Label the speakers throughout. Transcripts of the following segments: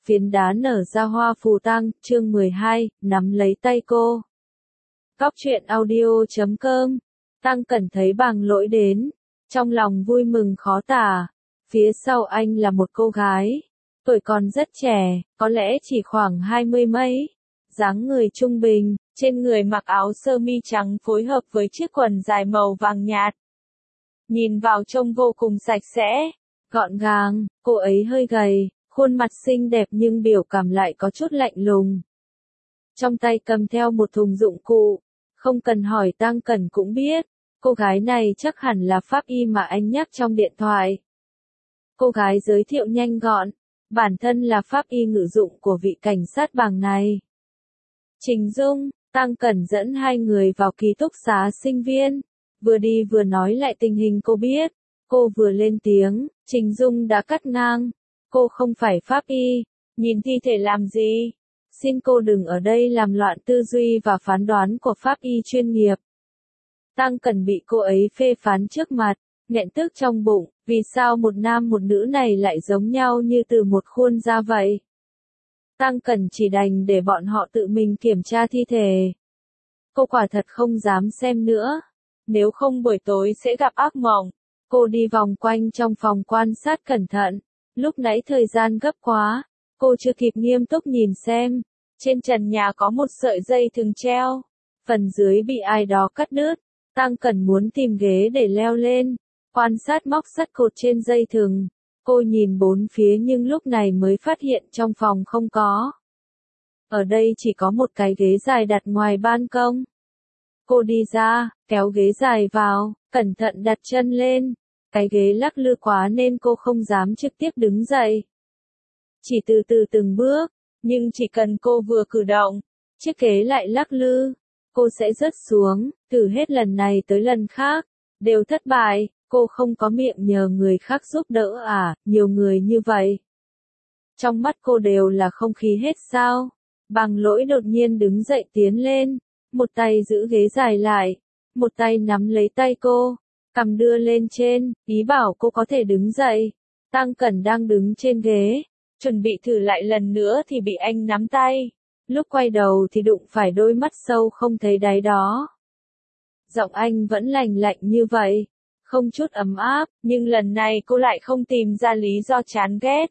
Speaker 1: phiến đá nở ra hoa phù tang, chương 12, nắm lấy tay cô. Cóc truyện audio.com, Tăng Cẩn thấy Bàng Lỗi đến, trong lòng vui mừng khó tả, phía sau anh là một cô gái, tuổi còn rất trẻ, có lẽ chỉ khoảng 20 mấy, dáng người trung bình, trên người mặc áo sơ mi trắng phối hợp với chiếc quần dài màu vàng nhạt. Nhìn vào trông vô cùng sạch sẽ, gọn gàng, cô ấy hơi gầy, khuôn mặt xinh đẹp nhưng biểu cảm lại có chút lạnh lùng. Trong tay cầm theo một thùng dụng cụ, không cần hỏi Tăng Cẩn cũng biết, cô gái này chắc hẳn là pháp y mà anh nhắc trong điện thoại. Cô gái giới thiệu nhanh gọn, bản thân là pháp y ngự dụng của vị cảnh sát Bàng này. Trình Dung, Tăng Cẩn dẫn hai người vào ký túc xá sinh viên, vừa đi vừa nói lại tình hình cô biết, cô vừa lên tiếng, Trình Dung đã cắt ngang, cô không phải pháp y, nhìn thi thể làm gì, xin cô đừng ở đây làm loạn tư duy và phán đoán của pháp y chuyên nghiệp. Tăng Cẩn bị cô ấy phê phán trước mặt, nghẹn tức trong bụng, vì sao một nam một nữ này lại giống nhau như từ một khuôn ra vậy? Tăng Cẩn chỉ đành để bọn họ tự mình kiểm tra thi thể. Cô quả thật không dám xem nữa, nếu không buổi tối sẽ gặp ác mộng. Cô đi vòng quanh trong phòng quan sát cẩn thận, lúc nãy thời gian gấp quá, cô chưa kịp nghiêm túc nhìn xem, trên trần nhà có một sợi dây thừng treo, phần dưới bị ai đó cắt đứt. Tăng Cẩn muốn tìm ghế để leo lên, quan sát móc sắt cột trên dây thừng. Cô nhìn bốn phía nhưng lúc này mới phát hiện trong phòng không có. Ở đây chỉ có một cái ghế dài đặt ngoài ban công. Cô đi ra, kéo ghế dài vào, cẩn thận đặt chân lên. Cái ghế lắc lư quá nên cô không dám trực tiếp đứng dậy. Chỉ từ từ từng bước, nhưng chỉ cần cô vừa cử động, chiếc ghế lại lắc lư. Cô sẽ rớt xuống, từ hết lần này tới lần khác, đều thất bại, cô không có miệng nhờ người khác giúp đỡ à, nhiều người như vậy. Trong mắt cô đều là không khí hết sao. Bàng Lỗi đột nhiên đứng dậy tiến lên, một tay giữ ghế dài lại, một tay nắm lấy tay cô, cầm đưa lên trên, ý bảo cô có thể đứng dậy. Tăng Cẩn đang đứng trên ghế, chuẩn bị thử lại lần nữa thì bị anh nắm tay. Lúc quay đầu thì đụng phải đôi mắt sâu không thấy đáy đó. Giọng anh vẫn lành lạnh như vậy, không chút ấm áp, nhưng lần này cô lại không tìm ra lý do chán ghét.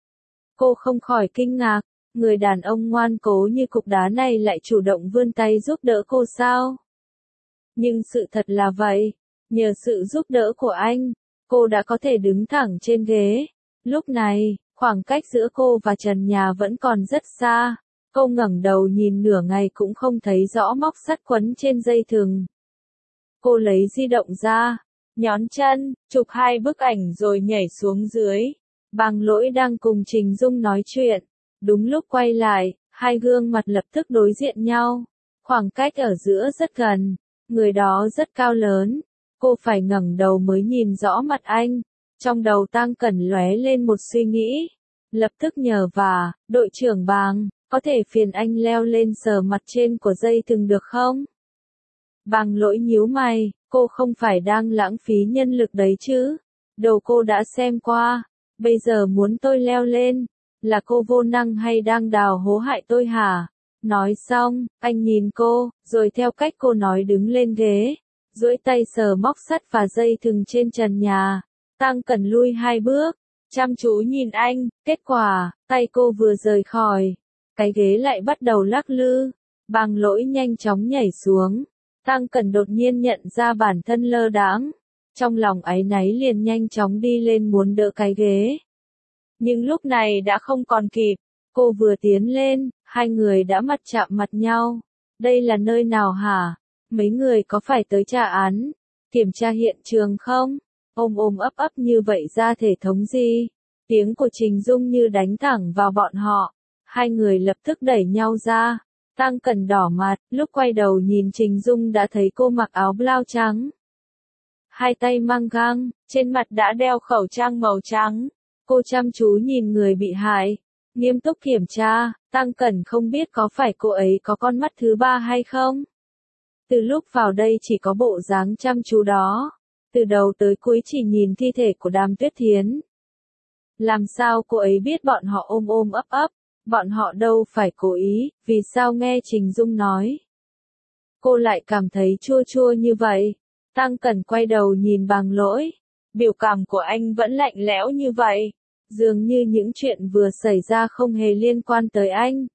Speaker 1: Cô không khỏi kinh ngạc, người đàn ông ngoan cố như cục đá này lại chủ động vươn tay giúp đỡ cô sao? Nhưng sự thật là vậy, nhờ sự giúp đỡ của anh, cô đã có thể đứng thẳng trên ghế. Lúc này, khoảng cách giữa cô và trần nhà vẫn còn rất xa. Cô ngẩng đầu nhìn nửa ngày cũng không thấy rõ móc sắt quấn trên dây thừng. Cô lấy di động ra, nhón chân, chụp hai bức ảnh rồi nhảy xuống dưới. Bàng Lỗi đang cùng Trình Dung nói chuyện. Đúng lúc quay lại, hai gương mặt lập tức đối diện nhau. Khoảng cách ở giữa rất gần, người đó rất cao lớn. Cô phải ngẩng đầu mới nhìn rõ mặt anh. Trong đầu Tăng Cẩn lóe lên một suy nghĩ. Lập tức nhờ vả, đội trưởng Bàng, có thể phiền anh leo lên sờ mặt trên của dây thừng được không? Bàng Lỗi nhíu mày, cô không phải đang lãng phí nhân lực đấy chứ? Đầu cô đã xem qua, bây giờ muốn tôi leo lên, là cô vô năng hay đang đào hố hại tôi hả? Nói xong, anh nhìn cô, rồi theo cách cô nói đứng lên ghế, duỗi tay sờ móc sắt và dây thừng trên trần nhà. Tăng Cẩn lui hai bước, chăm chú nhìn anh, kết quả, tay cô vừa rời khỏi, cái ghế lại bắt đầu lắc lư. Bàng Lỗi nhanh chóng nhảy xuống. Tăng Cẩn đột nhiên nhận ra bản thân lơ đãng, trong lòng áy náy liền nhanh chóng đi lên muốn đỡ cái ghế. Nhưng lúc này đã không còn kịp, cô vừa tiến lên, hai người đã mặt chạm mặt nhau. Đây là nơi nào hả? Mấy người có phải tới tra án, kiểm tra hiện trường không? Ôm ôm ấp ấp như vậy ra thể thống gì? Tiếng của Trình Dung như đánh thẳng vào bọn họ. Hai người lập tức đẩy nhau ra. Tăng Cẩn đỏ mặt, lúc quay đầu nhìn Trình Dung đã thấy cô mặc áo blau trắng. Hai tay mang găng, trên mặt đã đeo khẩu trang màu trắng. Cô chăm chú nhìn người bị hại, nghiêm túc kiểm tra. Tăng Cẩn không biết có phải cô ấy có con mắt thứ ba hay không. Từ lúc vào đây chỉ có bộ dáng chăm chú đó, từ đầu tới cuối chỉ nhìn thi thể của Đàm Tuyết Thiến. Làm sao cô ấy biết bọn họ ôm ôm ấp ấp, Bọn họ đâu phải cố ý, vì sao nghe Trình Dung nói. Cô lại cảm thấy chua chua như vậy. Tăng Cẩn quay đầu nhìn Bàng Lỗi. Biểu cảm của anh vẫn lạnh lẽo như vậy. Dường như những chuyện vừa xảy ra không hề liên quan tới anh.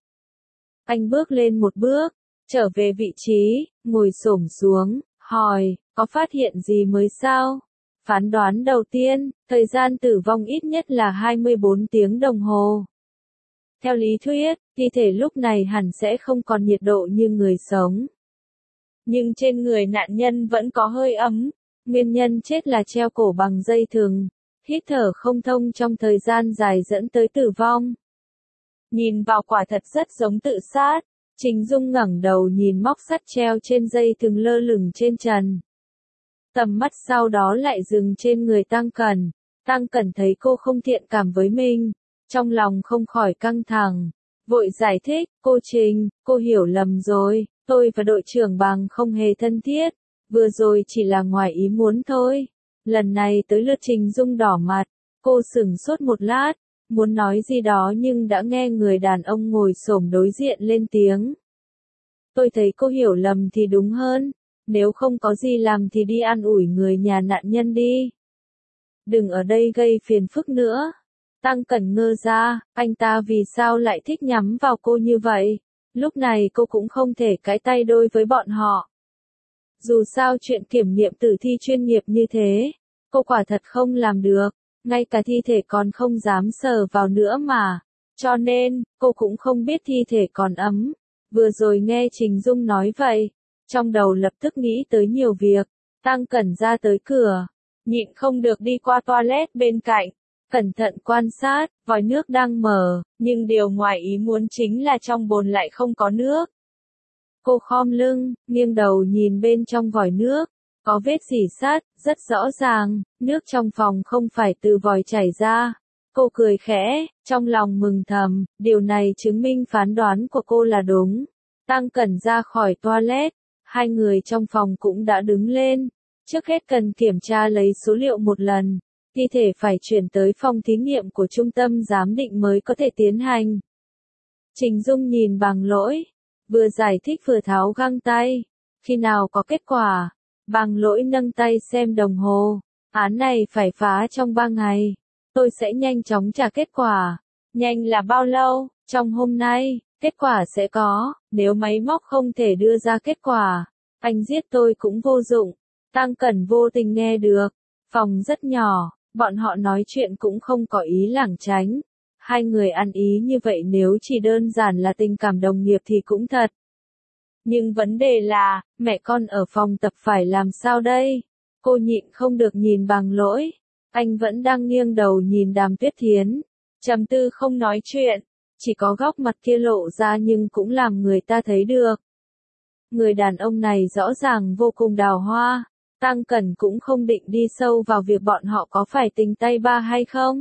Speaker 1: Anh bước lên một bước, trở về vị trí, ngồi xổm xuống, hỏi, có phát hiện gì mới sao? Phán đoán đầu tiên, thời gian tử vong ít nhất là 24 tiếng đồng hồ. Theo lý thuyết, thi thể lúc này hẳn sẽ không còn nhiệt độ như người sống. Nhưng trên người nạn nhân vẫn có hơi ấm. Nguyên nhân chết là treo cổ bằng dây thừng, hít thở không thông trong thời gian dài dẫn tới tử vong. Nhìn vào quả thật rất giống tự sát. Trình Dung ngẩng đầu nhìn móc sắt treo trên dây thừng lơ lửng trên trần. Tầm mắt sau đó lại dừng trên người Tăng Cẩn. Tăng Cẩn thấy cô không thiện cảm với mình, trong lòng không khỏi căng thẳng. Vội giải thích, cô Trình, cô hiểu lầm rồi, tôi và đội trưởng Bàng không hề thân thiết, vừa rồi chỉ là ngoài ý muốn thôi. Lần này tới lượt Trình Dung đỏ mặt, cô sửng sốt một lát, muốn nói gì đó nhưng đã nghe người đàn ông ngồi xổm đối diện lên tiếng. Tôi thấy cô hiểu lầm thì đúng hơn, nếu không có gì làm thì đi an ủi người nhà nạn nhân đi. Đừng ở đây gây phiền phức nữa. Tăng Cẩn ngơ ra, anh ta vì sao lại thích nhắm vào cô như vậy? Lúc này cô cũng không thể cãi tay đôi với bọn họ. Dù sao chuyện kiểm nghiệm tử thi chuyên nghiệp như thế, cô quả thật không làm được, ngay cả thi thể còn không dám sờ vào nữa mà. Cho nên, cô cũng không biết thi thể còn ấm. Vừa rồi nghe Trình Dung nói vậy, trong đầu lập tức nghĩ tới nhiều việc. Tăng Cẩn ra tới cửa, nhịn không được đi qua toilet bên cạnh, cẩn thận quan sát, vòi nước đang mở, nhưng điều ngoài ý muốn chính là trong bồn lại không có nước. Cô khom lưng, nghiêng đầu nhìn bên trong vòi nước, có vết rỉ sắt, rất rõ ràng, nước trong phòng không phải từ vòi chảy ra. Cô cười khẽ, trong lòng mừng thầm, điều này chứng minh phán đoán của cô là đúng. Tăng Cẩn ra khỏi toilet, hai người trong phòng cũng đã đứng lên. Trước hết cần kiểm tra lấy số liệu một lần. Thi thể phải chuyển tới phòng thí nghiệm của trung tâm giám định mới có thể tiến hành. Trình Dung nhìn Bàng Lỗi, vừa giải thích vừa tháo găng tay. Khi nào có kết quả? Bàng Lỗi nâng tay xem đồng hồ. Án này phải phá trong 3 ngày. Tôi sẽ nhanh chóng trả kết quả. Nhanh là bao lâu? Trong hôm nay, kết quả sẽ có. Nếu máy móc không thể đưa ra kết quả, anh giết tôi cũng vô dụng. Tăng Cẩn vô tình nghe được. Phòng rất nhỏ, bọn họ nói chuyện cũng không có ý lảng tránh. Hai người ăn ý như vậy nếu chỉ đơn giản là tình cảm đồng nghiệp thì cũng thật. Nhưng vấn đề là, mẹ con ở phòng tập phải làm sao đây? Cô nhịn không được nhìn Bàng Lỗi. Anh vẫn đang nghiêng đầu nhìn Đàm Tuyết Thiến. Trầm tư không nói chuyện. Chỉ có góc mặt kia lộ ra nhưng cũng làm người ta thấy được. Người đàn ông này rõ ràng vô cùng đào hoa. Tăng Cẩn cũng không định đi sâu vào việc bọn họ có phải tình tay ba hay không.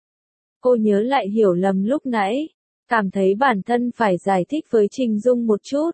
Speaker 1: Cô nhớ lại hiểu lầm lúc nãy. Cảm thấy bản thân phải giải thích với Trình Dung một chút.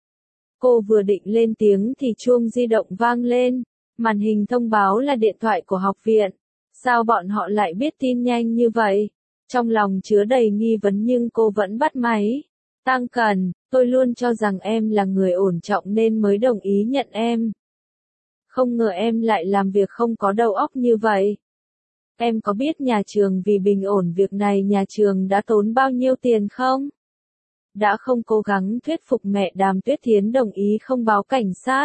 Speaker 1: Cô vừa định lên tiếng thì chuông di động vang lên. Màn hình thông báo là điện thoại của học viện. Sao bọn họ lại biết tin nhanh như vậy? Trong lòng chứa đầy nghi vấn nhưng cô vẫn bắt máy. Tăng Cẩn, tôi luôn cho rằng em là người ổn trọng nên mới đồng ý nhận em. Không ngờ em lại làm việc không có đầu óc như vậy. Em có biết nhà trường vì bình ổn việc này nhà trường đã tốn bao nhiêu tiền không? Đã không cố gắng thuyết phục mẹ Đàm Tuyết Thiến đồng ý không báo cảnh sát.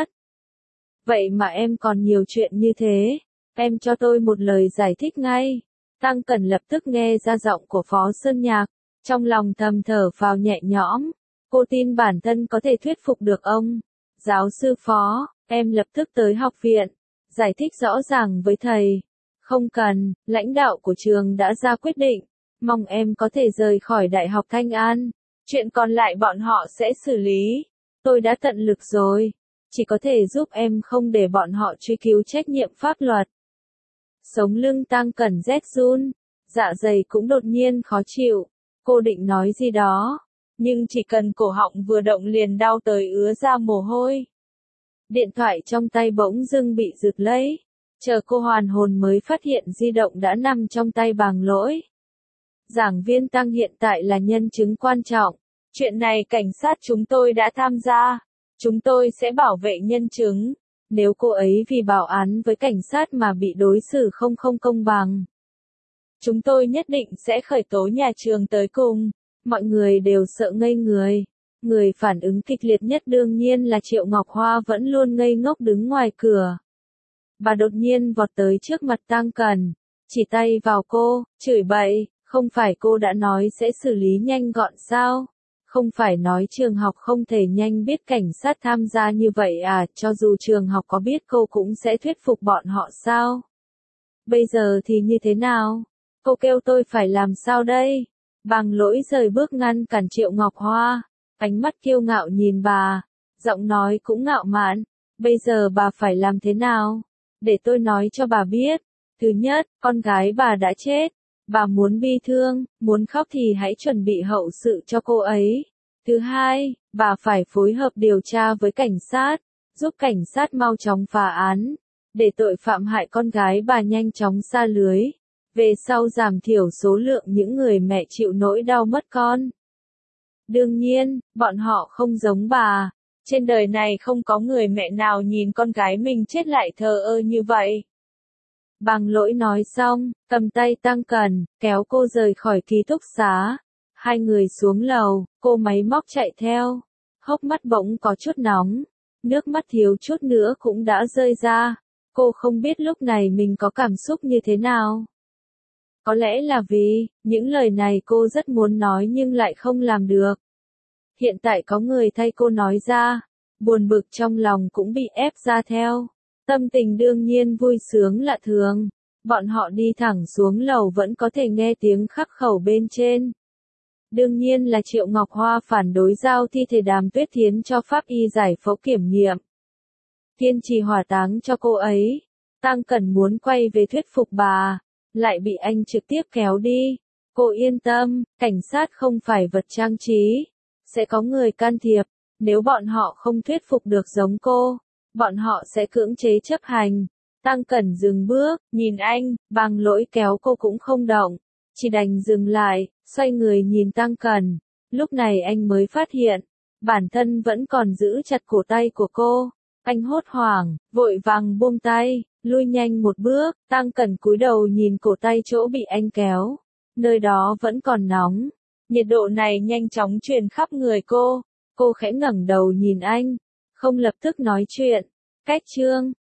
Speaker 1: Vậy mà em còn nhiều chuyện như thế. Em cho tôi một lời giải thích ngay. Tăng Cẩn lập tức nghe ra giọng của Phó Sơn Nhạc. Trong lòng thầm thở phào nhẹ nhõm. Cô tin bản thân có thể thuyết phục được ông. Giáo sư Phó, em lập tức tới học viện. Giải thích rõ ràng với thầy. Không cần, lãnh đạo của trường đã ra quyết định. Mong em có thể rời khỏi Đại học Thanh An. Chuyện còn lại bọn họ sẽ xử lý. Tôi đã tận lực rồi. Chỉ có thể giúp em không để bọn họ truy cứu trách nhiệm pháp luật. Sống lưng Tăng Cẩn rét run. Dạ dày cũng đột nhiên khó chịu. Cô định nói gì đó. Nhưng chỉ cần cổ họng vừa động liền đau tới ứa ra mồ hôi. Điện thoại trong tay bỗng dưng bị giật lấy. Chờ cô hoàn hồn mới phát hiện di động đã nằm trong tay Bàng Lỗi. Giảng viên Tăng hiện tại là nhân chứng quan trọng. Chuyện này cảnh sát chúng tôi đã tham gia. Chúng tôi sẽ bảo vệ nhân chứng. Nếu cô ấy vì báo án với cảnh sát mà bị đối xử không công bằng, chúng tôi nhất định sẽ khởi tố nhà trường tới cùng. Mọi người đều sợ ngây người. Người phản ứng kịch liệt nhất đương nhiên là Triệu Ngọc Hoa vẫn luôn ngây ngốc đứng ngoài cửa. Bà đột nhiên vọt tới trước mặt Tăng Cẩn, chỉ tay vào cô, chửi bậy, không phải cô đã nói sẽ xử lý nhanh gọn sao? Không phải nói trường học không thể nhanh biết cảnh sát tham gia như vậy à, cho dù trường học có biết cô cũng sẽ thuyết phục bọn họ sao? Bây giờ thì như thế nào? Cô kêu tôi phải làm sao đây? Bằng Lỗi rời bước ngăn cản Triệu Ngọc Hoa, ánh mắt kiêu ngạo nhìn bà, giọng nói cũng ngạo mạn. Bây giờ bà phải làm thế nào? Để tôi nói cho bà biết. Thứ nhất, con gái bà đã chết. Bà muốn bi thương, muốn khóc thì hãy chuẩn bị hậu sự cho cô ấy. Thứ hai, bà phải phối hợp điều tra với cảnh sát, giúp cảnh sát mau chóng phá án, để tội phạm hại con gái bà nhanh chóng sa lưới. Về sau giảm thiểu số lượng những người mẹ chịu nỗi đau mất con. Đương nhiên, bọn họ không giống bà. Trên đời này không có người mẹ nào nhìn con gái mình chết lại thờ ơ như vậy. Bằng Lỗi nói xong, cầm tay Tăng Cẩn, kéo cô rời khỏi ký túc xá. Hai người xuống lầu, cô máy móc chạy theo. Hốc mắt bỗng có chút nóng. Nước mắt thiếu chút nữa cũng đã rơi ra. Cô không biết lúc này mình có cảm xúc như thế nào. Có lẽ là vì, những lời này cô rất muốn nói nhưng lại không làm được. Hiện tại có người thay cô nói ra. Buồn bực trong lòng cũng bị ép ra theo. Tâm tình đương nhiên vui sướng lạ thường. Bọn họ đi thẳng xuống lầu vẫn có thể nghe tiếng khắc khẩu bên trên. Đương nhiên là Triệu Ngọc Hoa phản đối giao thi thể Đàm Tuyết Thiến cho pháp y giải phẫu kiểm nghiệm. Kiên trì hỏa táng cho cô ấy. Tăng Cẩn muốn quay về thuyết phục bà, lại bị anh trực tiếp kéo đi. Cô yên tâm, cảnh sát không phải vật trang trí. Sẽ có người can thiệp. Nếu bọn họ không thuyết phục được giống cô, bọn họ sẽ cưỡng chế chấp hành. Tăng Cẩn dừng bước, nhìn anh, Bằng Lỗi kéo cô cũng không động. Chỉ đành dừng lại, xoay người nhìn Tăng Cẩn. Lúc này anh mới phát hiện, bản thân vẫn còn giữ chặt cổ tay của cô. Anh hốt hoảng, vội vàng buông tay, lui nhanh một bước. Tăng Cẩn cúi đầu nhìn cổ tay chỗ bị anh kéo. Nơi đó vẫn còn nóng. Nhiệt độ này nhanh chóng truyền khắp người cô. Cô khẽ ngẩng đầu nhìn anh, không lập tức nói chuyện. Cách chương